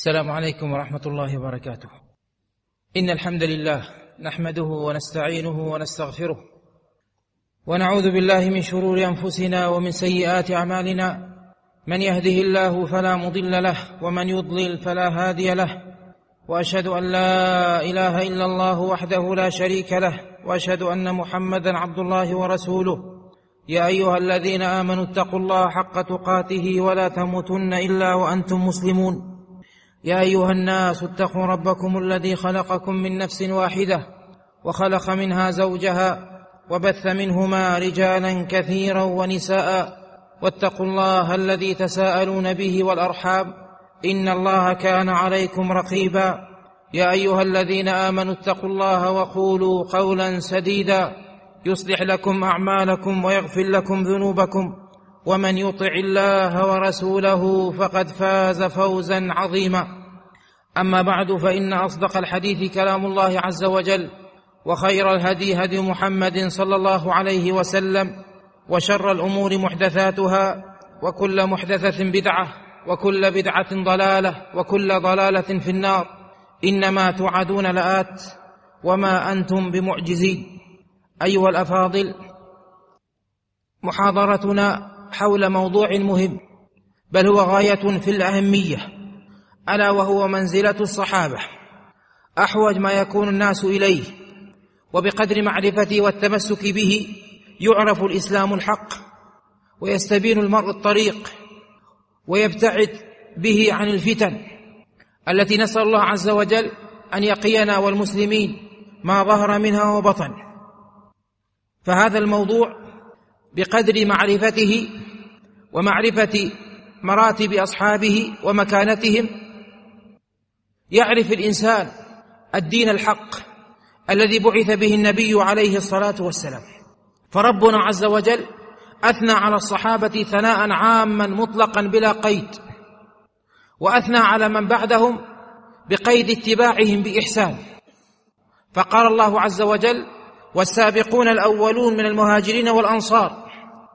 السلام عليكم ورحمة الله وبركاته. إن الحمد لله نحمده ونستعينه ونستغفره، ونعوذ بالله من شرور أنفسنا ومن سيئات أعمالنا. من يهده الله فلا مضل له، ومن يضلل فلا هادي له. وأشهد أن لا إله إلا الله وحده لا شريك له، وأشهد أن محمدا عبد الله ورسوله. يا أيها الذين آمنوا اتقوا الله حق تقاته ولا تموتن إلا وأنتم مسلمون. يا أيها الناس اتقوا ربكم الذي خلقكم من نفس واحدة، وخلق منها زوجها، وبث منهما رجالا كثيرا ونساء. واتقوا الله الذي تساءلون به والأرحام، إن الله كان عليكم رقيبا. يا أيها الذين آمنوا اتقوا الله وقولوا قولا سديدا يصلح لكم أعمالكم ويغفر لكم ذنوبكم، ومن يطع الله ورسوله فقد فاز فوزا عظيما. أما بعد، فإن أصدق الحديث كلام الله عز وجل، وخير الهدي هدي محمد صلى الله عليه وسلم، وشر الأمور محدثاتها، وكل محدثة بدعة، وكل بدعة ضلالة، وكل ضلالة في النار. إنما توعدون لآت وما أنتم بمعجزين. أيها الأفاضل، محاضرتنا حول موضوع مهم، بل هو غاية في الأهمية، ألا وهو منزلة الصحابة، أحوج ما يكون الناس إليه. وبقدر معرفته والتمسك به يعرف الإسلام الحق، ويستبين المرء الطريق، ويبتعد به عن الفتن التي نسأل الله عز وجل أن يقينا والمسلمين ما ظهر منها وبطن. فهذا الموضوع بقدر معرفته ومعرفة مراتب أصحابه ومكانتهم يعرف الإنسان الدين الحق الذي بعث به النبي عليه الصلاة والسلام. فربنا عز وجل أثنى على الصحابة ثناء عاما مطلقا بلا قيد، وأثنى على من بعدهم بقيد اتباعهم بإحسان. فقال الله عز وجل: والسابقون الأولون من المهاجرين والأنصار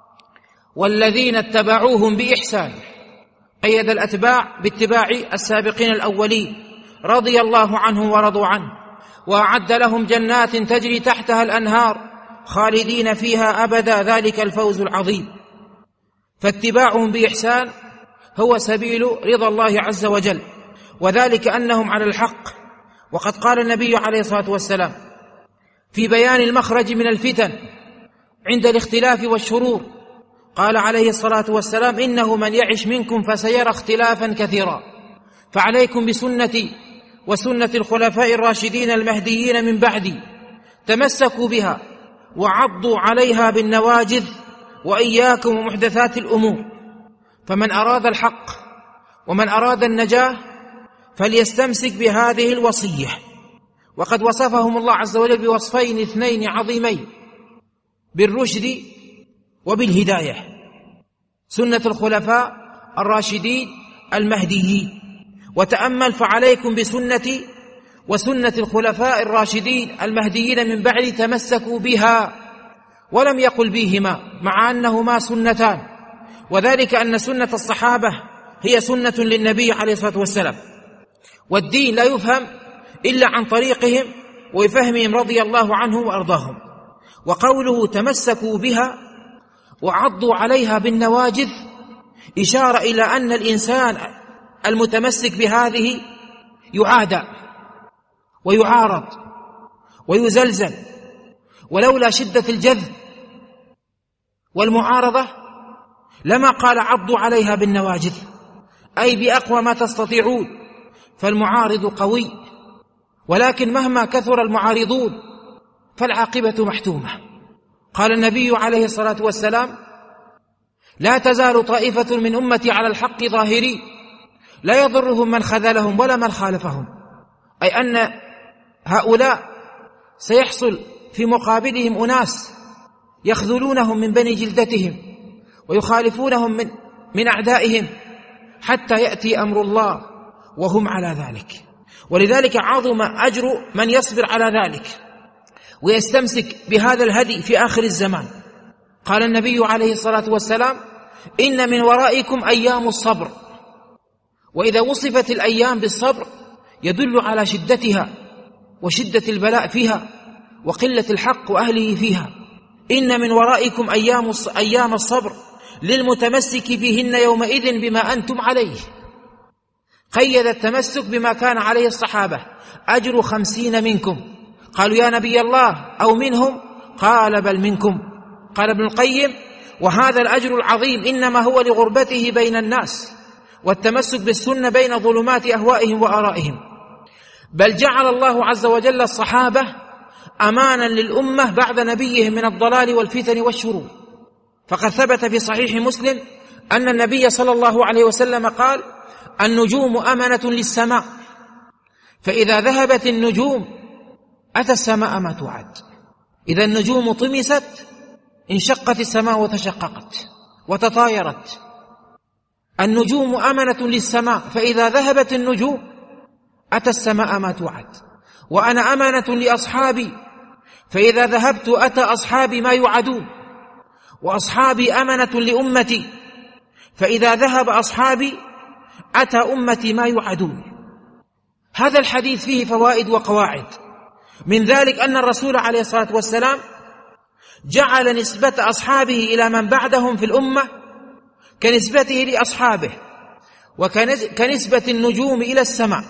والذين اتبعوهم بإحسان. قيد الأتباع باتباع السابقين الأولين رضي الله عنهم ورضوا عنه، وأعد لهم جنات تجري تحتها الأنهار خالدين فيها أبدا، ذلك الفوز العظيم. فاتباعهم بإحسان هو سبيل رضا الله عز وجل، وذلك أنهم على الحق. وقد قال النبي عليه الصلاة والسلام في بيان المخرج من الفتن عند الاختلاف والشرور، قال عليه الصلاة والسلام: إنه من يعش منكم فسيرى اختلافا كثيرا، فعليكم بسنتي وسنة الخلفاء الراشدين المهديين من بعدي، تمسكوا بها وعضوا عليها بالنواجذ، وإياكم ومحدثات الأمور. فمن أراد الحق ومن أراد النجاة فليستمسك بهذه الوصية. وقد وصفهم الله عز وجل بوصفين اثنين عظيمين: بالرشد وبالهداية. سنة الخلفاء الراشدين المهديين. وتأمل: فعليكم بسنتي وسنة الخلفاء الراشدين المهديين من بعد، تمسكوا بها. ولم يقل بهما، مع أنهما سنتان، وذلك أن سنة الصحابة هي سنة للنبي عليه الصلاة والسلام، والدين لا يفهم إلا عن طريقهم وفهمهم رضي الله عنهم وأرضاهم. وقوله تمسكوا بها وعضوا عليها بالنواجذ إشارة إلى أن الإنسان المتمسك بهذه يعادى ويعارض ويزلزل، ولولا شدة الجذب والمعارضة لما قال عضوا عليها بالنواجذ، أي بأقوى ما تستطيعون. فالمعارض قوي، ولكن مهما كثر المعارضون فالعاقبة محتومة. قال النبي عليه الصلاة والسلام: لا تزال طائفة من أمتي على الحق ظاهرين لا يضرهم من خذلهم ولا من خالفهم، أي أن هؤلاء سيحصل في مقابلهم أناس يخذلونهم من بني جلدتهم ويخالفونهم من أعدائهم، حتى يأتي أمر الله وهم على ذلك. ولذلك عظم أجر من يصبر على ذلك ويستمسك بهذا الهدي في آخر الزمان. قال النبي عليه الصلاة والسلام: إن من ورائكم أيام الصبر، وإذا وصفت الأيام بالصبر يدل على شدتها وشدة البلاء فيها وقلة الحق وأهله فيها. إن من ورائكم أيام الصبر للمتمسك فيهن يومئذ بما أنتم عليه. قيد التمسك بما كان عليه الصحابة: أجر 50 منكم. قالوا: يا نبي الله أو منهم؟ قال: بل منكم. قال ابن القيم: وهذا الأجر العظيم إنما هو لغربته بين الناس والتمسك بالسنة بين ظلمات أهوائهم وآرائهم. بل جعل الله عز وجل الصحابة أمانا للأمة بعد نبيهم من الضلال والفتن والشرور. فقد ثبت في صحيح مسلم أن النبي صلى الله عليه وسلم قال: النجوم أمنة للسماء، فإذا ذهبت النجوم أتى السماء ما توعد. إذا النجوم طمست انشقت السماء وتشققت وتطايرت. النجوم أمنة للسماء، فإذا ذهبت النجوم أتى السماء ما توعد. وأنا أمنة لأصحابي، فإذا ذهبت أتى أصحابي ما يوعدون. وأصحابي أمنة لأمتي، فإذا ذهب أصحابي أتى أمتي ما يوعدون. هذا الحديث فيه فوائد وقواعد. من ذلك أن الرسول عليه الصلاة والسلام جعل نسبة أصحابه إلى من بعدهم في الأمة كنسبته لأصحابه، وكنسبة النجوم إلى السماء.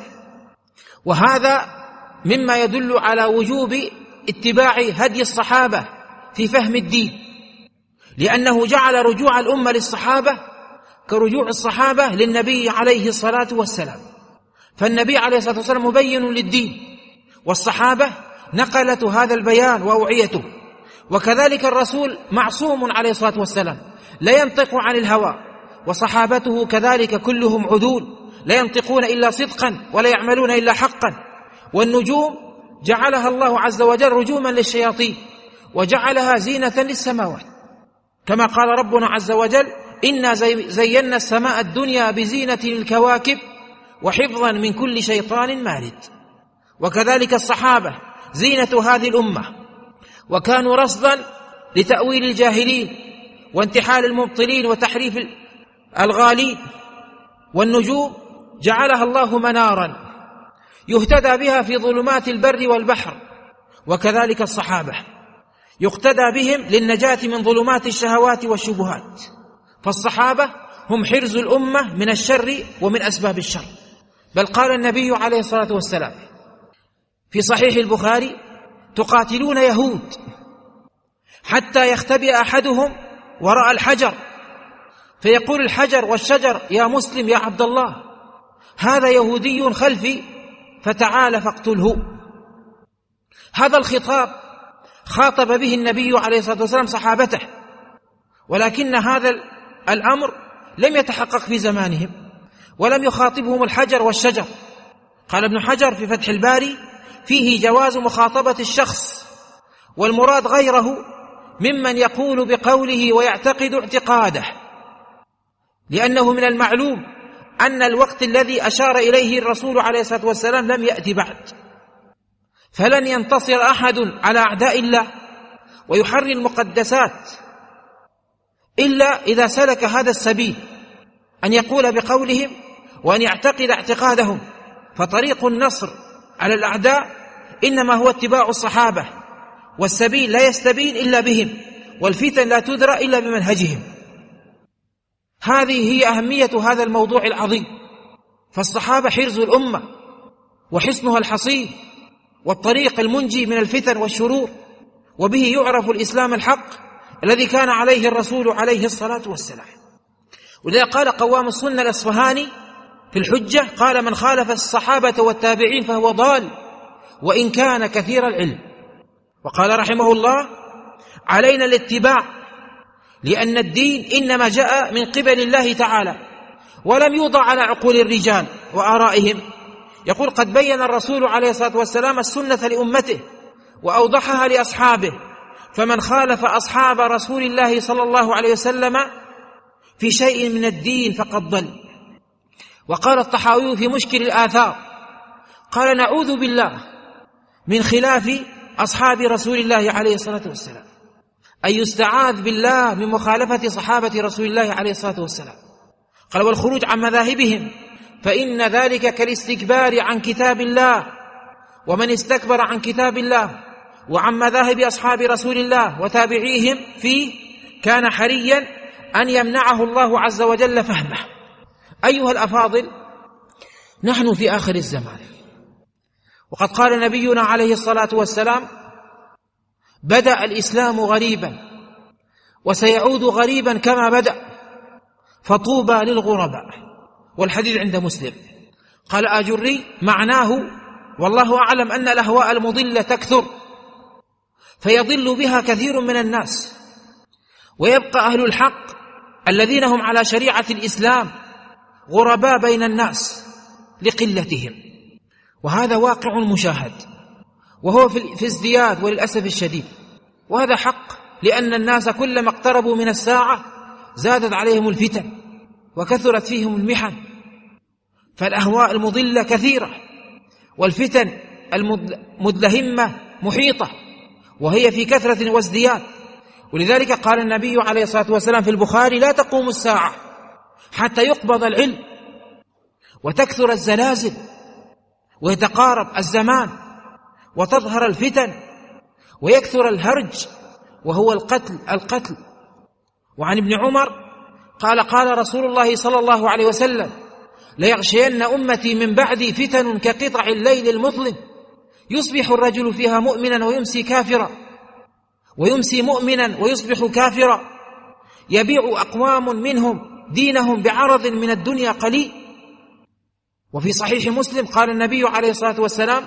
وهذا مما يدل على وجوب اتباع هدي الصحابة في فهم الدين، لأنه جعل رجوع الأمة للصحابة كرجوع الصحابة للنبي عليه الصلاة والسلام. فالنبي عليه الصلاة والسلام مبين للدين، والصحابة نقلة هذا البيان وأوعيته. وكذلك الرسول معصوم عليه الصلاة والسلام، لا ينطق عن الهوى، وصحابته كذلك كلهم عدول، لا ينطقون إلا صدقا ولا يعملون إلا حقا. والنجوم جعلها الله عز وجل رجوما للشياطين، وجعلها زينة للسماوات، كما قال ربنا عز وجل: إنا زينا السماء الدنيا بزينة الكواكب وحفظا من كل شيطان مارد. وكذلك الصحابة زينة هذه الأمة، وكانوا رصدا لتأويل الجاهلين وانتحال المبطلين وتحريف الغالين. والنجوم جعلها الله منارا يهتدى بها في ظلمات البر والبحر. وكذلك الصحابة يقتدى بهم للنجاة من ظلمات الشهوات والشبهات. فالصحابة هم حرز الأمة من الشر ومن أسباب الشر. بل قال النبي عليه الصلاة والسلام في صحيح البخاري: تقاتلون يهود حتى يختبئ أحدهم وراء الحجر، فيقول الحجر والشجر: يا مسلم يا عبد الله، هذا يهودي خلفي فتعال فاقتله. هذا الخطاب خاطب به النبي عليه الصلاة والسلام صحابته، ولكن هذا الأمر لم يتحقق في زمانهم، ولم يخاطبهم الحجر والشجر. قال ابن حجر في فتح الباري: فيه جواز مخاطبة الشخص، والمراد غيره ممن يقول بقوله ويعتقد اعتقاده، لأنه من المعلوم أن الوقت الذي أشار إليه الرسول عليه الصلاة والسلام لم يأتي بعد، فلن ينتصر أحد على أعداء الله ويحرر المقدسات إلا إذا سلك هذا السبيل، أن يقول بقولهم وأن يعتقد اعتقادهم. فطريق النصر على الأعداء إنما هو اتباع الصحابة، والسبيل لا يستبين إلا بهم، والفتن لا تدرى إلا بمنهجهم. هذه هي أهمية هذا الموضوع العظيم. فالصحابة حرز الأمة وحصنها الحصين والطريق المنجي من الفتن والشرور، وبه يعرف الإسلام الحق الذي كان عليه الرسول عليه الصلاة والسلام. ولذا قال قوام السنة الأصفهاني في الحجة: قال: من خالف الصحابة والتابعين فهو ضال وإن كان كثير العلم. وقال رحمه الله: علينا الاتباع، لأن الدين إنما جاء من قبل الله تعالى ولم يوضع على عقول الرجال وآرائهم. يقول: قد بين الرسول عليه الصلاة والسلام السنة لأمته وأوضحها لأصحابه، فمن خالف أصحاب رسول الله صلى الله عليه وسلم في شيء من الدين فقد ضل. وقال الطحاوي في مشكل الآثار: قال: نعوذ بالله من خلاف أصحاب رسول الله عليه الصلاة والسلام، أي يستعاذ بالله من مخالفة صحابة رسول الله عليه الصلاة والسلام. قال: والخروج عن مذاهبهم فإن ذلك كالاستكبار عن كتاب الله، ومن استكبر عن كتاب الله وعن مذاهب أصحاب رسول الله وتابعيهم فيه كان حريا أن يمنعه الله عز وجل فهمه. أيها الأفاضل، نحن في آخر الزمان، وقد قال نبينا عليه الصلاة والسلام: بدأ الإسلام غريبا وسيعود غريبا كما بدأ، فطوبى للغرباء. والحديث عند مسلم. قال آجري: معناه والله أعلم أن الأهواء المضلة تكثر، فيضل بها كثير من الناس، ويبقى أهل الحق الذين هم على شريعة الإسلام غرباء بين الناس لقلتهم. وهذا واقع مشاهد، وهو في ازدياد وللأسف الشديد. وهذا حق، لأن الناس كلما اقتربوا من الساعة زادت عليهم الفتن وكثرت فيهم المحن، فالأهواء المضلة كثيرة، والفتن المدلهمة محيطة، وهي في كثرة وازدياد. ولذلك قال النبي عليه الصلاة والسلام في البخاري: لا تقوم الساعة حتى يقبض العلم وتكثر الزلازل ويتقارب الزمان وتظهر الفتن ويكثر الهرج وهو القتل. وعن ابن عمر قال: قال رسول الله صلى الله عليه وسلم: ليغشين أمتي من بعدي فتن كقطع الليل المظلم، يصبح الرجل فيها مؤمنا ويمسي كافرا، ويمسي مؤمنا ويصبح كافرا، يبيع أقوام منهم دينهم بعرض من الدنيا قليل. وفي صحيح مسلم قال النبي عليه الصلاة والسلام: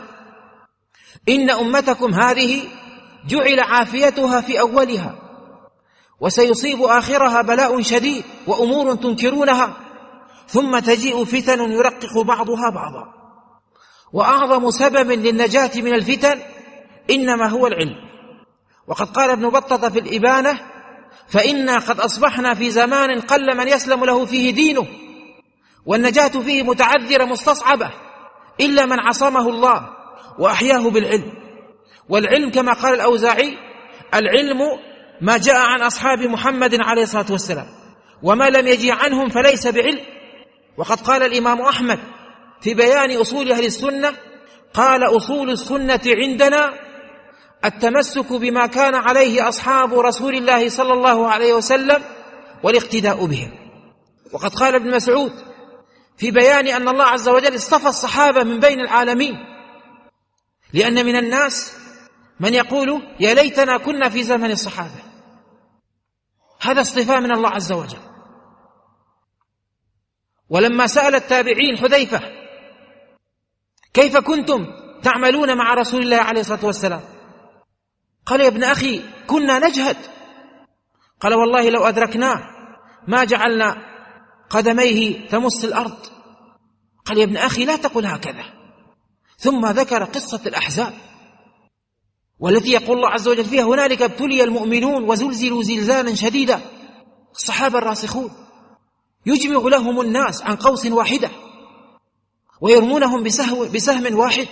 إن أمتكم هذه جعل عافيتها في أولها، وسيصيب آخرها بلاء شديد وأمور تنكرونها، ثم تجيء فتن يرقق بعضها بعضا. وأعظم سبب للنجاة من الفتن إنما هو العلم. وقد قال ابن بطة في الإبانة: فإنا قد أصبحنا في زمان قل من يسلم له فيه دينه، والنجاة فيه متعذرة مستصعبة، إلا من عصمه الله وأحياه بالعلم. والعلم كما قال الأوزاعي: العلم ما جاء عن أصحاب محمد عليه الصلاة والسلام، وما لم يجي عنهم فليس بعلم. وقد قال الإمام أحمد في بيان أصول أهل السنة: قال: أصول السنة عندنا التمسك بما كان عليه أصحاب رسول الله صلى الله عليه وسلم والاقتداء بهم. وقد قال ابن مسعود في بيان أن الله عز وجل اصطفى الصحابة من بين العالمين، لأن من الناس من يقول: يا ليتنا كنا في زمن الصحابة. هذا اصطفاء من الله عز وجل. ولما سأل التابعين حذيفة: كيف كنتم تعملون مع رسول الله عليه الصلاة والسلام؟ قال: يا ابن أخي كنا نجهد. قال: والله لو أدركناه ما جعلنا قدميه تمس الأرض. قال: يا ابن أخي لا تقل هكذا. ثم ذكر قصة الأحزاب، والتي يقول الله عز وجل فيها: هنالك ابتلي المؤمنون وزلزلوا زلزالا شديدا. الصحابة الراسخون يجمع لهم الناس عن قوس واحدة ويرمونهم بسهم واحد،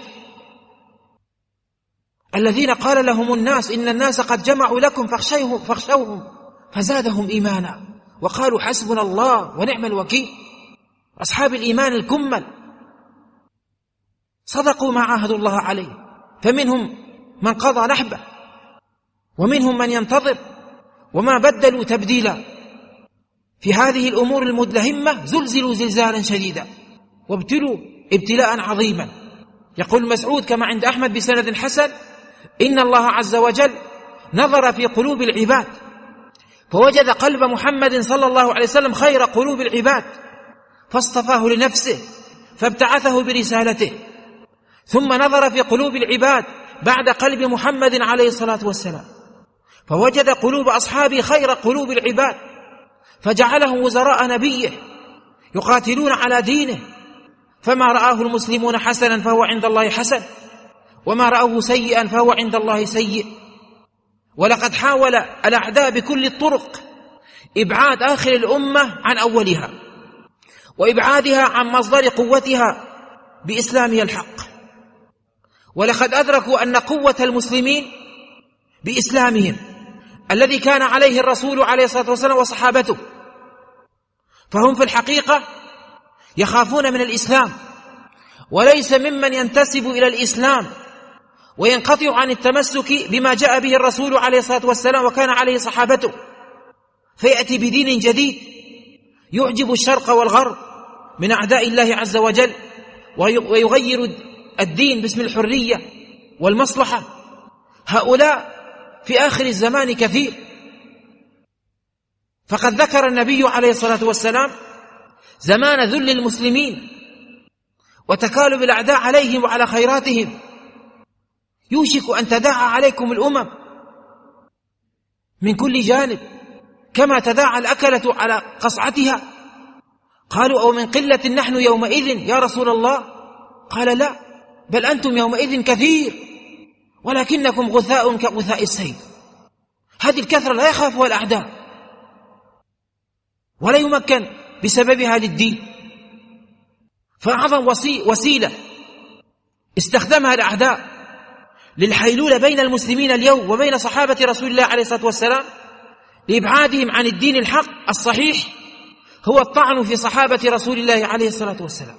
الذين قال لهم الناس: إن الناس قد جمعوا لكم فاخشوهم فزادهم إيمانا وقالوا حسبنا الله ونعم الوكيل. أصحاب الإيمان الكمل صدقوا ما عاهدوا الله عليه، فمنهم من قضى نحبه ومنهم من ينتظر، وما بدلوا تبديلا. في هذه الأمور المدلهمة زلزلوا زلزالا شديدا وابتلوا ابتلاء عظيما. يقول مسعود كما عند أحمد بسند حسن: إن الله عز وجل نظر في قلوب العباد فوجد قلب محمد صلى الله عليه وسلم خير قلوب العباد، فاصطفاه لنفسه فابتعثه برسالته. ثم نظر في قلوب العباد بعد قلب محمد عليه الصلاة والسلام فوجد قلوب أصحابه خير قلوب العباد، فجعلهم وزراء نبيه يقاتلون على دينه. فما رآه المسلمون حسنا فهو عند الله حسن، وما رأوه سيئا فهو عند الله سيء. ولقد حاول الأعداء بكل الطرق إبعاد آخر الأمة عن أولها، وإبعادها عن مصدر قوتها بإسلامها الحق. ولقد أدركوا أن قوة المسلمين بإسلامهم الذي كان عليه الرسول عليه الصلاة والسلام وصحابته، فهم في الحقيقة يخافون من الإسلام، وليس ممن ينتسب إلى الإسلام وينقطع عن التمسك بما جاء به الرسول عليه الصلاة والسلام وكان عليه صحابته، فيأتي بدين جديد يعجب الشرق والغرب من أعداء الله عز وجل، ويغير الدين باسم الحرية والمصلحة. هؤلاء في آخر الزمان كثير. فقد ذكر النبي عليه الصلاة والسلام زمان ذل المسلمين وتكالب الأعداء عليهم وعلى خيراتهم، يوشك أن تداعى عليكم الأمم من كل جانب كما تداعى الأكلة على قصعتها. قالوا أو من قلة نحن يومئذ يا رسول الله؟ قال لا، بل أنتم يومئذ كثير ولكنكم غثاء كغثاء السيل. هذه الكثرة لا يخافها الأعداء ولا يمكن بسببها للدين. فأعظم وسيلة استخدمها الأعداء للحيلولة بين المسلمين اليوم وبين صحابة رسول الله عليه الصلاة والسلام لإبعادهم عن الدين الحق الصحيح هو الطعن في صحابة رسول الله عليه الصلاة والسلام.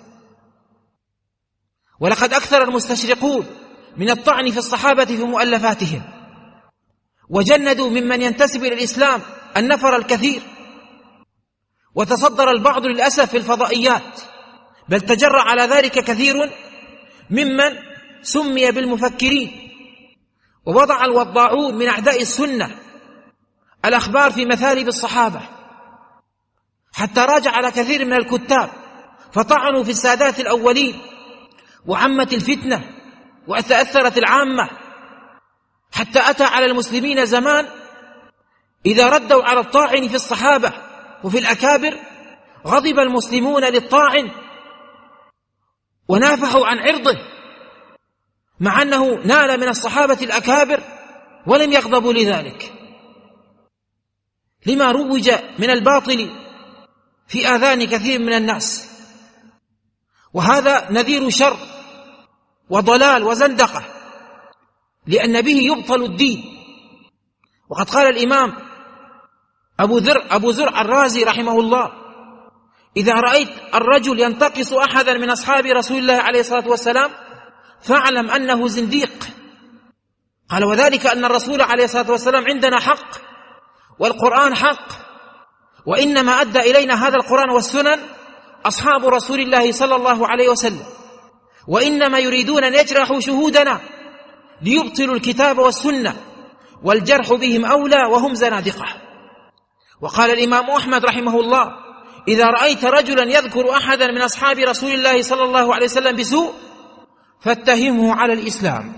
ولقد أكثر المستشرقون من الطعن في الصحابة في مؤلفاتهم، وجندوا ممن ينتسب إلى الإسلام النفر الكثير، وتصدر البعض للأسف في الفضائيات، بل تجرأ على ذلك كثير ممن سمي بالمفكرين، ووضع الوضاعون من أعداء السنة الأخبار في مثالب الصحابة، حتى راجع على كثير من الكتاب فطعنوا في السادات الأولين، وعمت الفتنة وتأثرت العامة، حتى أتى على المسلمين زمان إذا ردوا على الطاعن في الصحابة وفي الأكابر غضب المسلمون للطاعن ونافحوا عن عرضه، مع أنه نال من الصحابة الأكابر ولم يغضبوا لذلك، لما روج من الباطل في آذان كثير من الناس. وهذا نذير شر وضلال وزندقة، لأن به يبطل الدين. وقد قال الإمام أبو زرع الرازي رحمه الله: إذا رأيت الرجل ينتقص أحدا من أصحاب رسول الله عليه الصلاة والسلام فاعلم أنه زنديق. قال: وذلك أن الرسول عليه الصلاة والسلام عندنا حق، والقرآن حق، وإنما أدى إلينا هذا القرآن والسنن أصحاب رسول الله صلى الله عليه وسلم، وإنما يريدون أن يجرحوا شهودنا ليبطلوا الكتاب والسنة، والجرح بهم أولى وهم زنادقة. وقال الإمام أحمد رحمه الله: إذا رأيت رجلا يذكر أحدا من أصحاب رسول الله صلى الله عليه وسلم بسوء فاتهمه على الإسلام.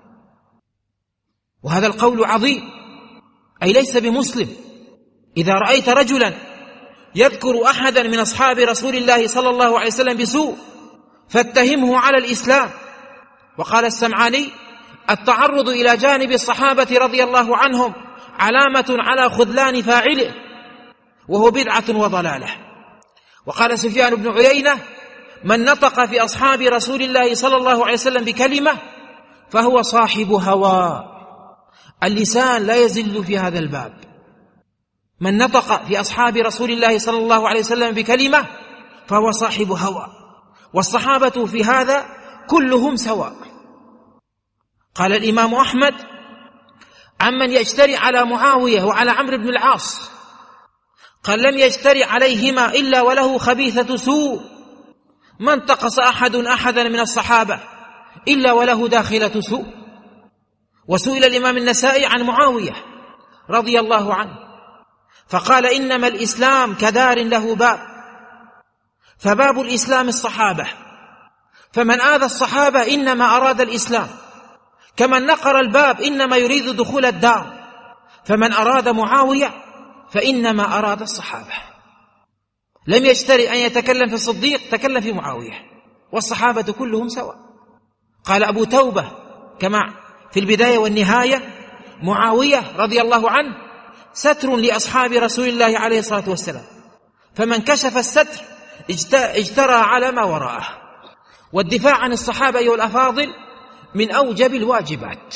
وهذا القول عظيم، أي ليس بمسلم. إذا رأيت رجلا يذكر أحدا من أصحاب رسول الله صلى الله عليه وسلم بسوء فاتهمه على الإسلام. وقال السمعاني: التعرض إلى جانب الصحابة رضي الله عنهم علامة على خذلان فاعله، وهو بدعة وضلالة. وقال سفيان بن عيينة: من نطق في أصحاب رسول الله صلى الله عليه وسلم بكلمة فهو صاحب هوى. اللسان لا يزل في هذا الباب. من نطق في أصحاب رسول الله صلى الله عليه وسلم بكلمة فهو صاحب هوى، والصحابة في هذا كلهم سواء. قال الإمام أحمد عمن يجترئ على معاوية وعلى عمرو بن العاص، قال: لم يجترئ عليهما إلا وله خبيثة سوء، ما انتقص أحدا من الصحابة إلا وله داخلة سوء. وسئل الإمام النسائي عن معاوية رضي الله عنه فقال: إنما الإسلام كدار له باب، فباب الإسلام الصحابة، فمن آذى الصحابة إنما أراد الإسلام، كمن نقر الباب إنما يريد دخول الدار، فمن أراد معاوية فإنما أراد الصحابة. لم يجترئ أن يتكلم في الصديق، تكلم في معاوية، والصحابة كلهم سواء. قال أبو توبة كما في البداية والنهاية: معاوية رضي الله عنه ستر لأصحاب رسول الله عليه الصلاة والسلام، فمن كشف الستر اجترى على ما وراءه. والدفاع عن الصحابة أيها الأفاضل من أوجب الواجبات،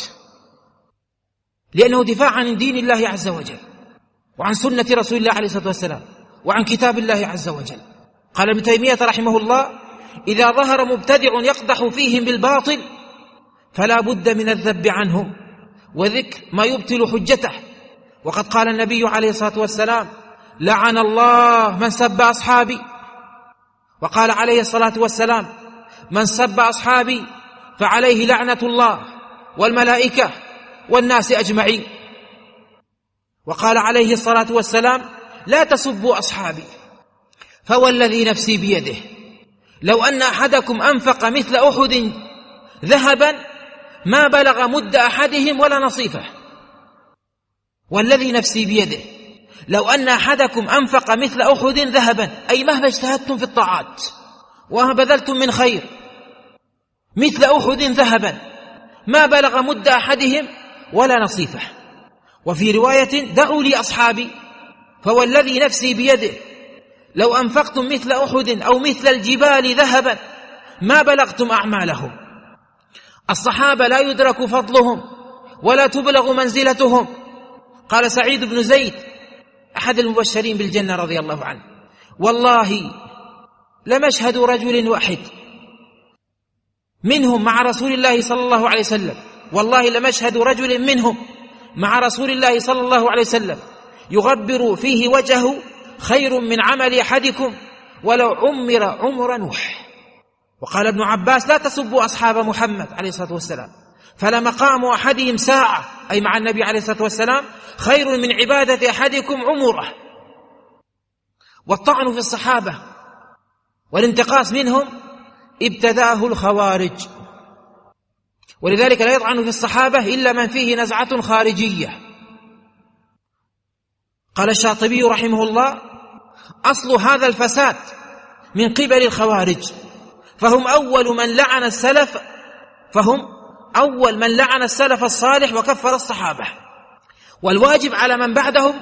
لأنه دفاع عن دين الله عز وجل، وعن سنة رسول الله عليه الصلاة والسلام، وعن كتاب الله عز وجل. قال ابن تيمية رحمه الله: إذا ظهر مبتدع يقدح فيهم بالباطل فلا بد من الذب عنهم وذكر ما يبطل حجته. وقد قال النبي عليه الصلاة والسلام: لعن الله من سب أصحابي. وقال عليه الصلاة والسلام: من سب أصحابي فعليه لعنة الله والملائكة والناس أجمعين. وقال عليه الصلاة والسلام: لا تسبوا أصحابي فوالذي نفسي بيده لو أن أحدكم أنفق مثل أحد ذهبا ما بلغ مد أحدهم ولا نصيفه. والذي نفسي بيده لو أن أحدكم أنفق مثل أحد ذهبا، أي مهما اجتهدتم في الطاعات وما بذلتم من خير، مثل أحد ذهبا ما بلغ مد أحدهم ولا نصيفه. وفي رواية: دعوا لي أصحابي فوالذي نفسي بيده لو أنفقتم مثل أحد أو مثل الجبال ذهبا ما بلغتم أعمالهم. الصحابة لا يدرك فضلهم ولا تبلغ منزلتهم. قال سعيد بن زيد أحد المبشرين بالجنة رضي الله عنه: والله لمشهد رجل واحد منهم مع رسول الله صلى الله عليه وسلم، والله لمشهد رجل منهم مع رسول الله صلى الله عليه وسلم يغبر فيه وجهه خير من عمل أحدكم ولو عمر عمر نوح. وقال ابن عباس: لا تسبوا أصحاب محمد عليه الصلاة والسلام فلمقام أحدهم ساعة، أي مع النبي عليه الصلاة والسلام، خير من عبادة أحدكم عمره. والطعن في الصحابة والانتقاص منهم ابتداه الخوارج، ولذلك لا يطعن في الصحابة إلا من فيه نزعة خارجية. قال الشاطبي رحمه الله: أصل هذا الفساد من قبل الخوارج، فهم أول من لعن السلف الصالح وكفر الصحابة. والواجب على من بعدهم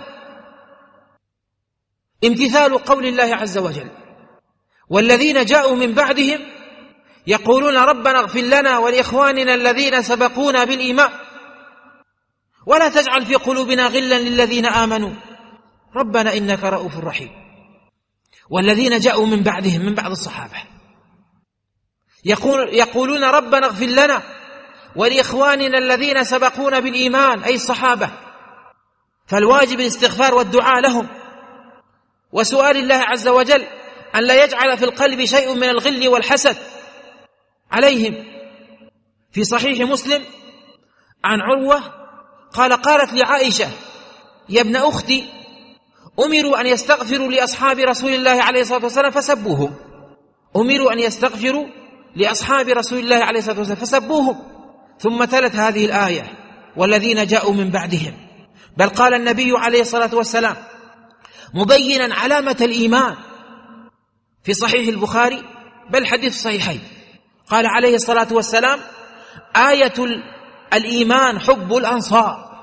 امتثال قول الله عز وجل: والذين جاءوا من بعدهم يقولون ربنا اغفر لنا ولإخواننا الذين سبقونا بالإيمان ولا تجعل في قلوبنا غلا للذين آمنوا ربنا إنك رؤوف رحيم. والذين جاءوا من بعدهم من بعد الصحابة يقولون ربنا اغفر لنا ولإخواننا الذين سبقونا بالإيمان، أي الصحابة. فالواجب الاستغفار والدعاء لهم وسؤال الله عز وجل أن لا يجعل في القلب شيء من الغل والحسد عليهم. في صحيح مسلم عن عروة قال: قالت لعائشة: يا ابن أختي، أمروا أن يستغفروا لأصحاب رسول الله عليه الصلاة والسلام فسبوهم. أمروا أن يستغفروا لأصحاب رسول الله عليه الصلاة والسلام فسبوهم. ثم تلت هذه الآية: والذين جاءوا من بعدهم. بل قال النبي عليه الصلاة والسلام مبينا علامة الإيمان في صحيح البخاري بل حديث صحيحين، قال عليه الصلاة والسلام: آية الإيمان حب الأنصار،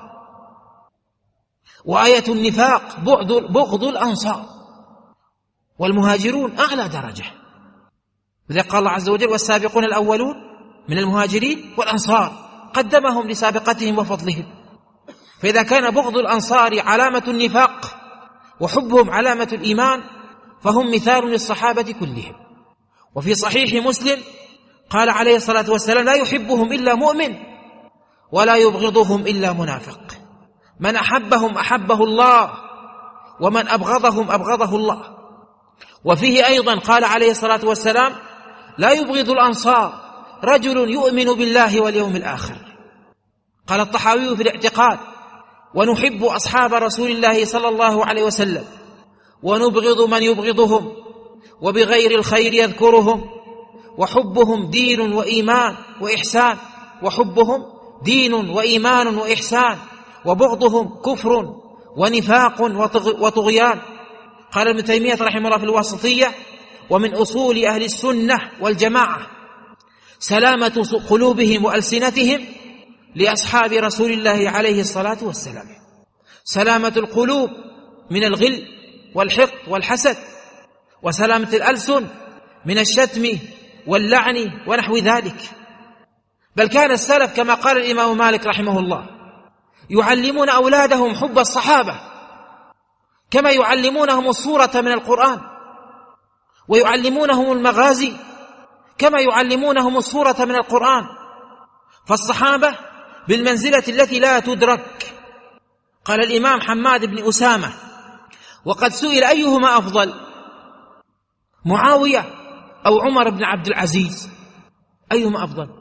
وآية النفاق بغض الأنصار، والمهاجرون أعلى درجة. لذلك قال الله عز وجل: والسابقون الأولون من المهاجرين والأنصار قدمهم لسابقتهم وفضلهم. فإذا كان بغض الأنصار علامة النفاق وحبهم علامة الإيمان فهم مثال للصحابة كلهم. وفي صحيح مسلم قال عليه الصلاة والسلام: لا يحبهم إلا مؤمن ولا يبغضهم إلا منافق، من أحبهم أحبه الله ومن أبغضهم أبغضه الله. وفيه أيضا قال عليه الصلاة والسلام: لا يبغض الأنصار رجل يؤمن بالله واليوم الآخر. قال الطحاوي في الاعتقاد: ونحب أصحاب رسول الله صلى الله عليه وسلم ونبغض من يبغضهم وبغير الخير يذكرهم، وحبهم دين وإيمان وإحسان، وحبهم دين وإيمان وإحسان، وبغضهم كفر ونفاق وطغيان. قال ابن تيمية رحمه الله في الواسطية: ومن أصول أهل السنة والجماعة سلامة قلوبهم وألسنتهم لأصحاب رسول الله عليه الصلاة والسلام، سلامة القلوب من الغل والحقد والحسد، وسلامة الألسن من الشتم واللعن ونحو ذلك. بل كان السلف كما قال الإمام مالك رحمه الله يعلمون أولادهم حب الصحابة كما يعلمونهم الصورة من القرآن، ويعلمونهم المغازي كما يعلمونهم السورة من القرآن. فالصحابة بالمنزلة التي لا تدرك. قال الإمام حماد بن أسامة وقد سئل أيهما أفضل، معاوية أو عمر بن عبد العزيز، أيهما أفضل؟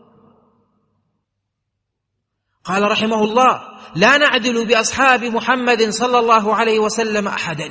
قال رحمه الله: لا نعدل بأصحاب محمد صلى الله عليه وسلم أحدا.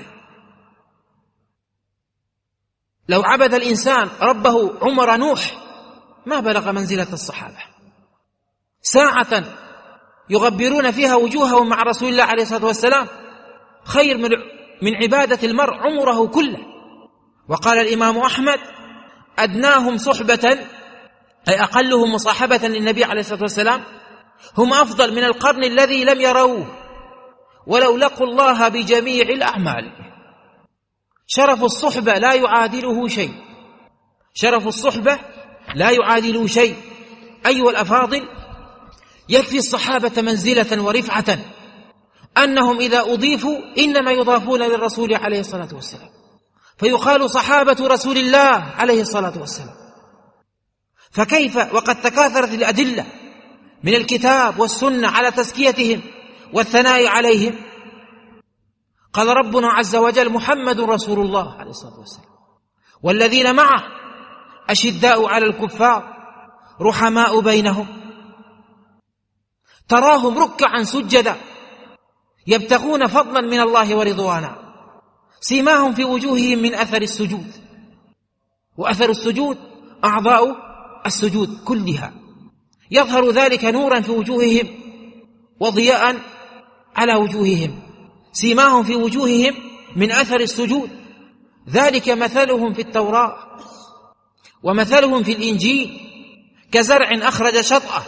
لو عبد الإنسان ربه عمر نوح ما بلغ منزلة الصحابة. ساعة يغبرون فيها وجوههم مع رسول الله عليه الصلاة والسلام خير من عبادة المرء عمره كله. وقال الإمام أحمد: أدناهم صحبة أي أقلهم مصاحبة للنبي عليه الصلاة والسلام هم أفضل من القرن الذي لم يروه ولو لقوا الله بجميع الأعمال. شرف الصحبة لا يعادله شيء، شرف الصحبة لا يعادله شيء. أيها الأفاضل، يكفي الصحابة منزلة ورفعة أنهم إذا أضيفوا إنما يضافون للرسول عليه الصلاة والسلام، فيقال صحابة رسول الله عليه الصلاة والسلام. فكيف وقد تكاثرت الأدلة من الكتاب والسنة على تزكيتهم والثناء عليهم؟ قال ربنا عز وجل: محمد رسول الله عليه الصلاة والسلام والذين معه أشداء على الكفار رحماء بينهم تراهم ركعا سجدا يبتغون فضلا من الله ورضوانا سيماهم في وجوههم من أثر السجود. وأثر السجود أعضاء السجود كلها، يظهر ذلك نورا في وجوههم وضياء على وجوههم. سيماهم في وجوههم من أثر السجود، ذلك مثلهم في التوراة ومثلهم في الإنجيل كزرع أخرج شطأه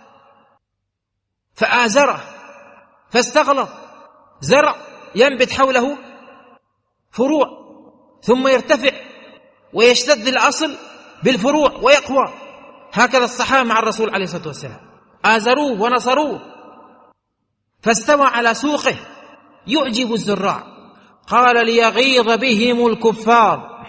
فآزره فاستغلظ. زرع ينبت حوله فروع ثم يرتفع ويشتد الأصل بالفروع ويقوى. هكذا الصحابة مع الرسول عليه الصلاة والسلام آزروه ونصروه فاستوى على سوقه يعجب الزراع. قال: ليغيظ بهم الكفار.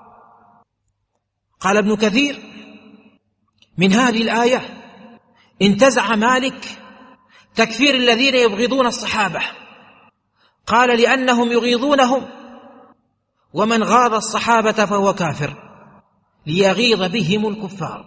قال ابن كثير: من هذه الآية انتزع مالك تكفير الذين يبغضون الصحابة. قال: لأنهم يغيظونهم، ومن غاض الصحابة فهو كافر. ليغيظ بهم الكفار.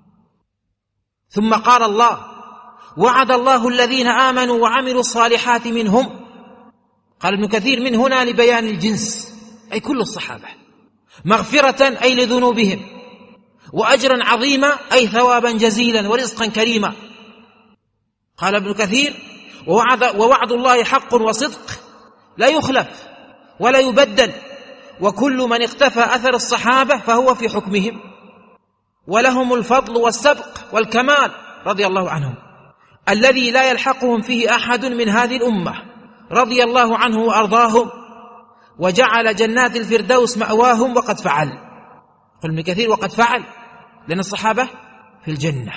ثم قال الله: وعد الله الذين آمنوا وعملوا الصالحات منهم. قال ابن كثير: من هنا لبيان الجنس، أي كل الصحابة، مغفرة أي لذنوبهم، وأجرا عظيما أي ثوابا جزيلا ورزقا كريما. قال ابن كثير: ووعد الله حق وصدق لا يخلف ولا يبدل، وكل من اقتفى أثر الصحابة فهو في حكمهم، ولهم الفضل والسبق والكمال رضي الله عنهم الذي لا يلحقهم فيه أحد من هذه الأمة رضي الله عنه وأرضاهم، وجعل جنات الفردوس مأواهم. وقد فعل. قل ابن كثير: وقد فعل، لأن الصحابة في الجنة.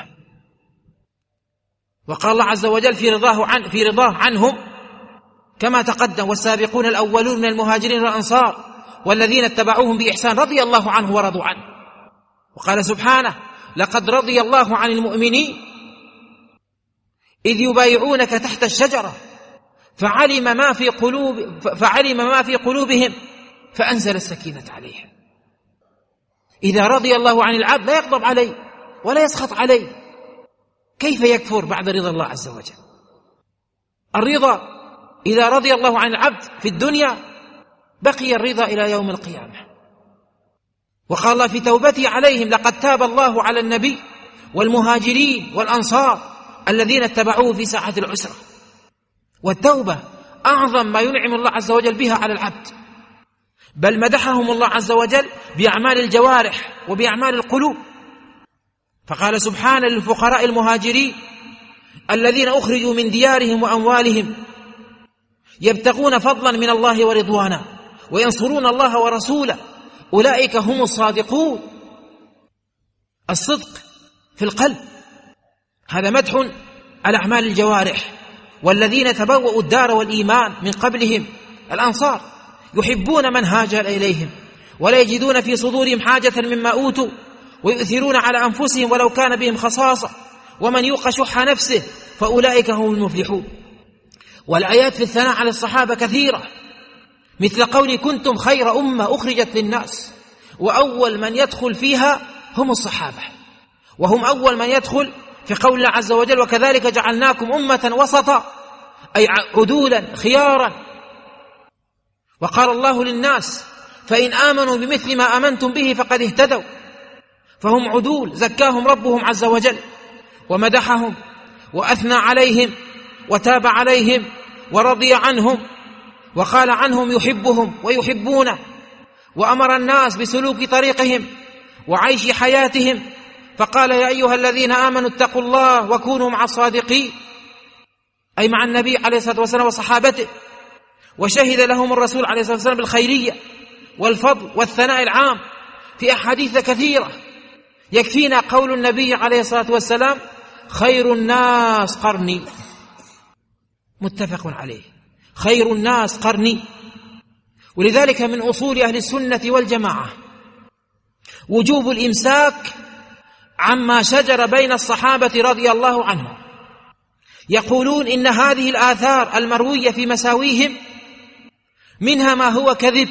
وقال الله عز وجل في رضاه عنهم كما تقدم: والسابقون الأولون من المهاجرين والأنصار والذين اتبعوهم بإحسان رضي الله عنه ورضوا عنه. وقال سبحانه: لقد رضي الله عن المؤمنين إذ يبايعونك تحت الشجرة فعلم ما في قلوبهم فأنزل السكينة عليهم. إذا رضي الله عن العبد لا يغضب عليه ولا يسخط عليه. كيف يكفر بعد رضا الله عز وجل؟ الرضا إذا رضي الله عن العبد في الدنيا بقي الرضا إلى يوم القيامة. وقال الله في توبته عليهم: لقد تاب الله على النبي والمهاجرين والأنصار الذين اتبعوه في ساعة العسرة. والتوبة أعظم ما ينعم الله عز وجل بها على العبد، بل مدحهم الله عز وجل بأعمال الجوارح وبأعمال القلوب. فقال سبحانه: للفقراء المهاجرين الذين أخرجوا من ديارهم وأموالهم يبتغون فضلا من الله ورضوانا وينصرون الله ورسوله أولئك هم الصادقون. الصدق في القلب هذا مدح على أعمال الجوارح. والذين تبوأوا الدار والإيمان من قبلهم الأنصار يحبون من هاجر إليهم ولا يجدون في صدورهم حاجة مما أوتوا ويؤثرون على أنفسهم ولو كان بهم خصاصة ومن يوق شح نفسه فأولئك هم المفلحون. والآيات في الثناء على الصحابة كثيرة، مثل قول كنتم خير أمة أخرجت للناس، وأول من يدخل فيها هم الصحابة، وهم أول من يدخل في قول الله عز وجل وكذلك جعلناكم أمة وسطا، أي عدولا خيارا. وقال الله للناس فإن آمنوا بمثل ما آمنتم به فقد اهتدوا، فهم عدول زكاهم ربهم عز وجل ومدحهم وأثنى عليهم وتاب عليهم ورضي عنهم وقال عنهم يحبهم ويحبونه، وأمر الناس بسلوك طريقهم وعيش حياتهم، فقال يا أيها الذين آمنوا اتقوا الله وكونوا مع الصادقين، أي مع النبي عليه الصلاة والسلام وصحابته. وشهد لهم الرسول عليه الصلاة والسلام بالخيرية والفضل والثناء العام في أحاديث كثيرة. يكفينا قول النبي عليه الصلاة والسلام خير الناس قرني، متفق عليه، خير الناس قرني. ولذلك من أصول أهل السنة والجماعة وجوب الإمساك عما شجر بين الصحابة رضي الله عنهم. يقولون إن هذه الآثار المروية في مساويهم منها ما هو كذب،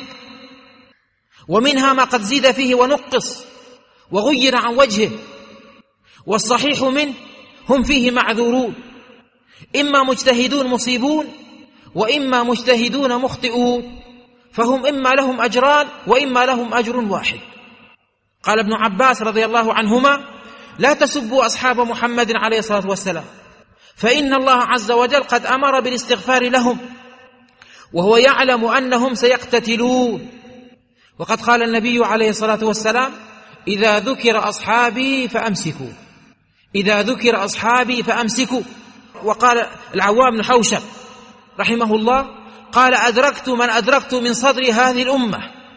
ومنها ما قد زيد فيه ونقص وغير عن وجهه، والصحيح منه هم فيه معذورون، إما مجتهدون مصيبون وإما مجتهدون مخطئون، فهم إما لهم أجران وإما لهم أجر واحد. قال ابن عباس رضي الله عنهما لا تسبوا أصحاب محمد عليه الصلاة والسلام فإن الله عز وجل قد أمر بالاستغفار لهم وهو يعلم أنهم سيقتتلون. وقد قال النبي عليه الصلاة والسلام إذا ذكر أصحابي فأمسكوا، إذا ذكر أصحابي فأمسكوا. وقال العوام بن حوشب رحمه الله قال أدركت من أدركت من صدر هذه الأمة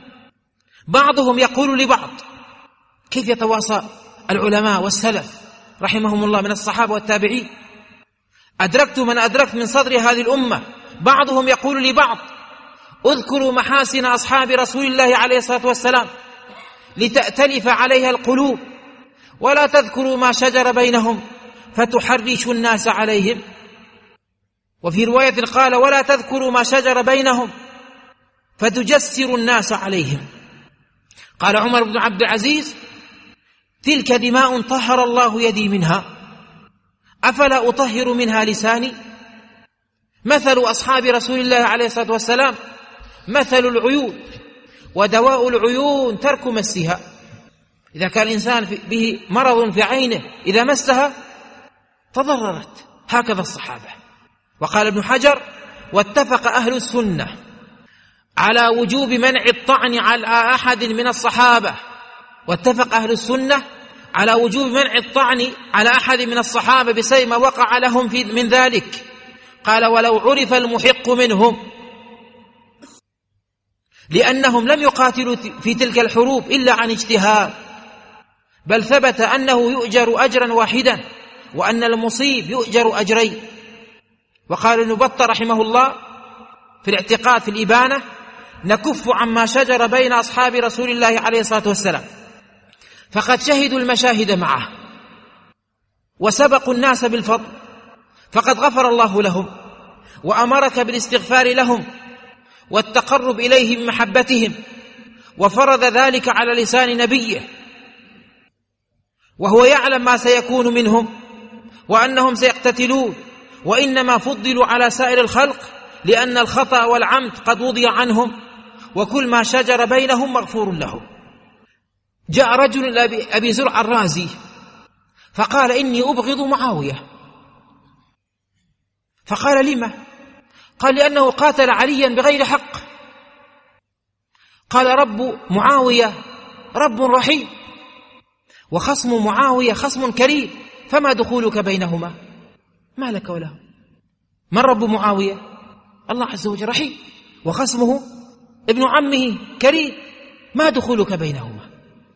بعضهم يقول لبعض، كيف يتواصى العلماء والسلف رحمهم الله من الصحابة والتابعين، أدركت من أدركت من صدر هذه الأمة بعضهم يقول لبعض اذكروا محاسن أصحاب رسول الله عليه الصلاة والسلام لتأتلف عليها القلوب، ولا تذكروا ما شجر بينهم فتحرشوا الناس عليهم. وفي رواية قال ولا تذكروا ما شجر بينهم فتجسروا الناس عليهم. قال عمر بن عبد العزيز تلك دماء طهر الله يدي منها أفلا أطهر منها لساني. مثل أصحاب رسول الله عليه الصلاة والسلام مثل العيون، ودواء العيون ترك مسها. إذا كان الإنسان به مرض في عينه إذا مسها تضررت، هكذا الصحابة. وقال ابن حجر واتفق أهل السنة على وجوب منع الطعن على أحد من الصحابة، واتفق أهل السنة على وجوب منع الطعن على أحد من الصحابة بسبب ما وقع لهم من ذلك. قال ولو عرف المحق منهم، لأنهم لم يقاتلوا في تلك الحروب إلا عن اجتهاد، بل ثبت أنه يؤجر أجرا واحدا وأن المصيب يؤجر أجرين. وقال ابن بطة رحمه الله في الاعتقاد في الإبانة نكف عما شجر بين أصحاب رسول الله عليه الصلاة والسلام فقد شهدوا المشاهد معه وسبقوا الناس بالفضل، فقد غفر الله لهم وأمرك بالاستغفار لهم والتقرب إليه بمحبتهم، وفرض ذلك على لسان نبيه، وهو يعلم ما سيكون منهم وأنهم سيقتتلون، وإنما فضلوا على سائر الخلق لأن الخطأ والعمد قد وضي عنهم، وكل ما شجر بينهم مغفور لهم. جاء رجل أبي زرع الرازي فقال إني أبغض معاوية، فقال لما؟ قال لأنه قاتل عليا بغير حق. قال رب معاوية رب رحيم وخصم معاوية خصم كريم، فما دخولك بينهما؟ ما لك وله؟ من رب معاوية؟ الله عز وجل رحيم، وخصمه ابن عمه كريم، ما دخولك بينهما؟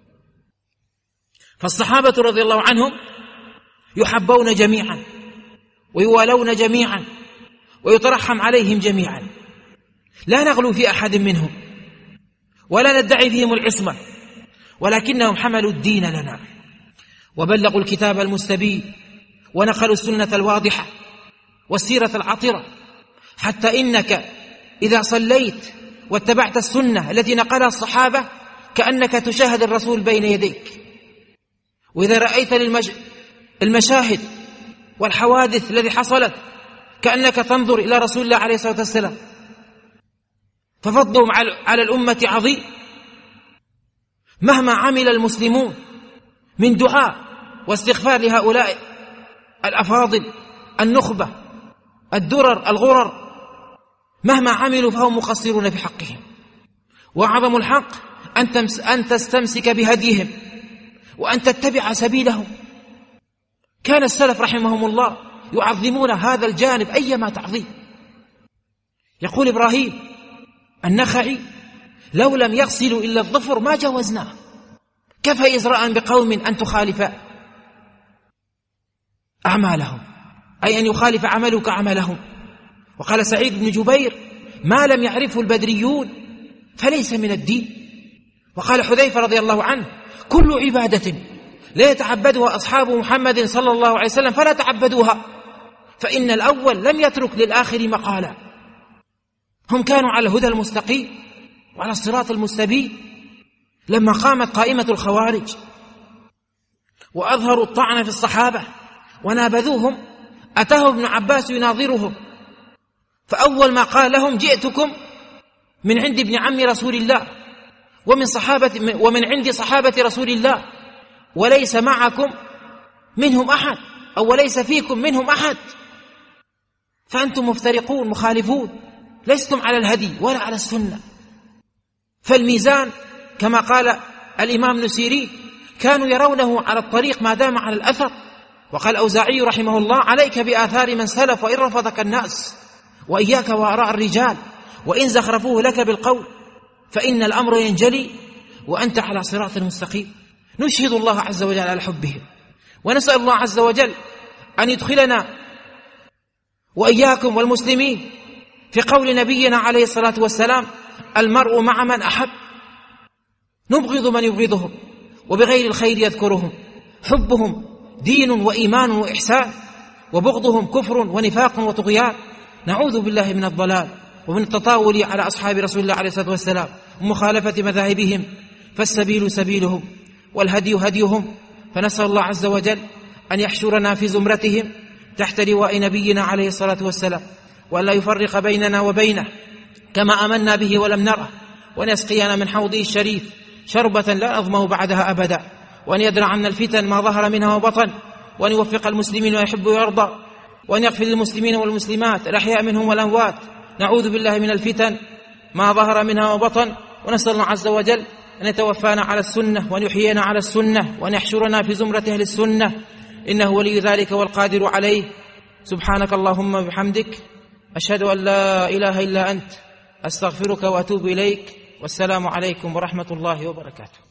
فالصحابة رضي الله عنهم يحبون جميعا ويوالون جميعا ويترحم عليهم جميعا، لا نغلو في أحد منهم ولا ندعي فيهم العصمة، ولكنهم حملوا الدين لنا وبلغوا الكتاب المستبين ونقلوا السنة الواضحة والسيرة العطرة، حتى إنك إذا صليت واتبعت السنة التي نقلها الصحابة كأنك تشاهد الرسول بين يديك. وإذا رأيت المشاهد والحوادث التي حصلت كأنك تنظر إلى رسول الله عليه الصلاة والسلام. ففضلهم على الأمة عظيم، مهما عمل المسلمون من دعاء واستغفار لهؤلاء الأفاضل النخبة الدرر الغرر، مهما عملوا فهم مقصرون في حقهم. وأعظم الحق أن تستمسك بهديهم وأن تتبع سبيلهم. كان السلف رحمهم الله يعظمون هذا الجانب أيما تعظيم. يقول إبراهيم النخعي: لو لم يغسلوا إلا الظفر ما جوزناه، كفى إزراء بقوم أن تخالف أعمالهم، أي أن يخالف عملك عملهم. وقال سعيد بن جبير: ما لم يعرفه البدريون فليس من الدين. وقال حذيفة رضي الله عنه: كل عبادة لا يتعبدها أصحاب محمد صلى الله عليه وسلم فلا تعبدوها، فإن الأول لم يترك للآخر مقالا. هم كانوا على الهدى المستقيم وعلى الصراط المستبين. لما قامت قائمة الخوارج وأظهروا الطعن في الصحابة ونابذوهم، أتاه ابن عباس يناظرهم، فأول ما قال لهم: جئتكم من عند ابن عم رسول الله ومن عند صحابة رسول الله، وليس معكم منهم أحد، أو وليس فيكم منهم أحد، فأنتم مفترقون مخالفون، لستم على الهدي ولا على السنة. فالميزان كما قال الإمام نسيري كانوا يرونه على الطريق ما دام على الأثر. وقال الأوزاعي رحمه الله: عليك بآثار من سلف وإن رفضك الناس، وإياك وآراء الرجال وإن زخرفوه لك بالقول، فإن الأمر ينجلي وأنت على صراط مستقيم. نشهد الله عز وجل على حبهم، ونسأل الله عز وجل أن يدخلنا وإياكم والمسلمين في قول نبينا عليه الصلاة والسلام: المرء مع من أحب. نبغض من يبغضهم وبغير الخير يذكرهم. حبهم دين وإيمان وإحسان، وبغضهم كفر ونفاق وطغيان. نعوذ بالله من الضلال ومن التطاول على أصحاب رسول الله عليه الصلاة والسلام ومخالفة مذاهبهم، فالسبيل سبيلهم والهدي هديهم. فنسأل الله عز وجل أن يحشرنا في زمرتهم تحت لواء نبينا عليه الصلاة والسلام، وأن لا يفرق بيننا وبينه كما آمنا به ولم نره، وأن يسقينا من حوضه الشريف شربة لا نظمأ بعدها أبدا، وأن يدرع عنا الفتن ما ظهر منها وبطن، وأن يوفق المسلمين ويحب ويرضى، وأن يغفر للمسلمين والمسلمات الأحياء منهم والأموات. نعوذ بالله من الفتن ما ظهر منها وبطن، ونسأل الله عز وجل أن يتوفانا على السنة، وأن يحيينا على السنة، وأن يحشرنا في زمرة أهل السنة، إنه ولي ذلك والقادر عليه. سبحانك اللهم وبحمدك، أشهد أن لا إله إلا أنت، أستغفرك وأتوب إليك، والسلام عليكم ورحمة الله وبركاته.